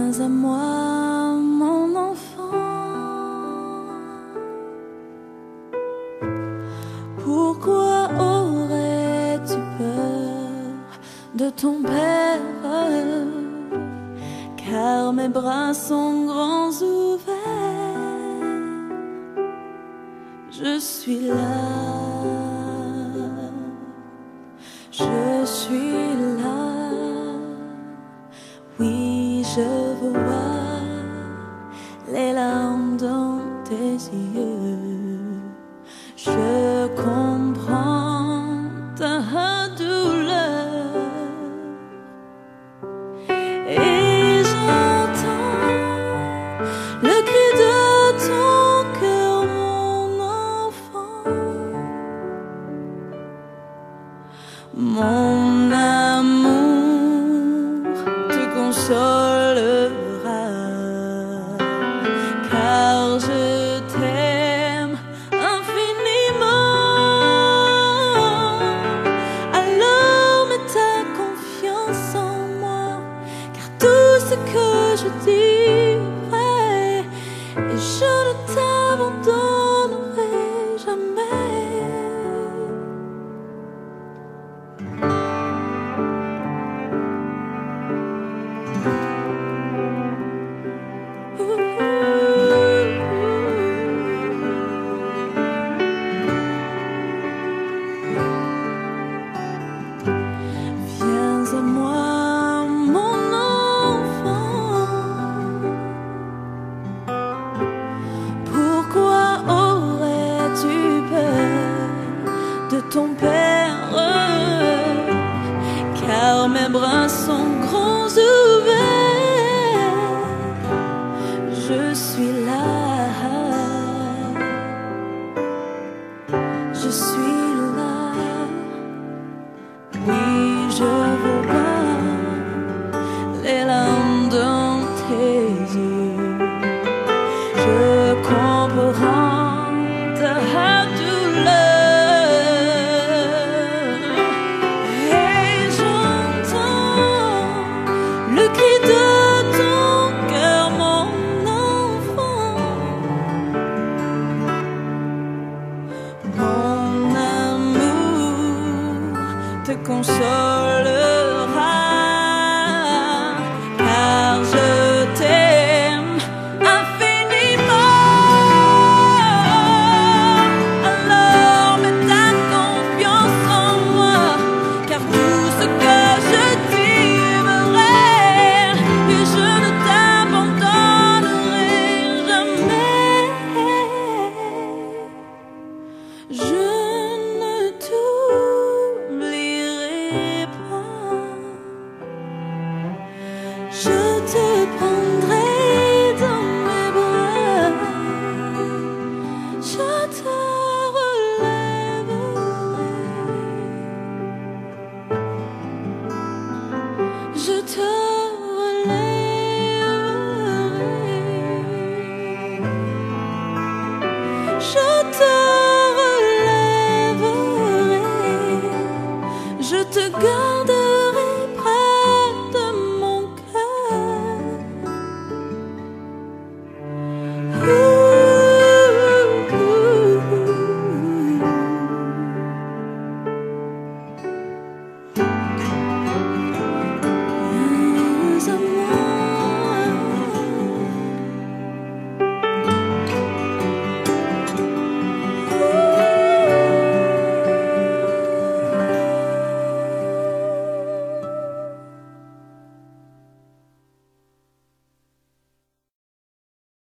Viens à moi, mon enfant. Pourquoi aurais-tu peur de ton père? Car mes bras sont grands ouverts. Je suis là, je suis là. Oui, je vois les larmes dans tes yeux. Je comprends ta douleur et j'entends le cri de ton cœur, mon enfant. Mon amour te consolera, car je t'aime infiniment. Alors mets ta confiance en moi, car tout ce que je dirai, et je ne t'abandonnerai jamais. Viens à moi, mon enfant. Pourquoi aurais-tu peur de ton père? Car mes bras sont grands ouverts. Je suis là, je suis là. Oui, je vois les larmes dans tes yeux. Je comprends ta douleur et j'entends le cri de ton cœur, mon enfant. Mon amour te consolera, car je t'aime infiniment. Alors mets ta confiance en moi, car tout ce que je t'aimerai, et je ne t'abandonnerai jamais. Je ne t'oublierai pas. Je te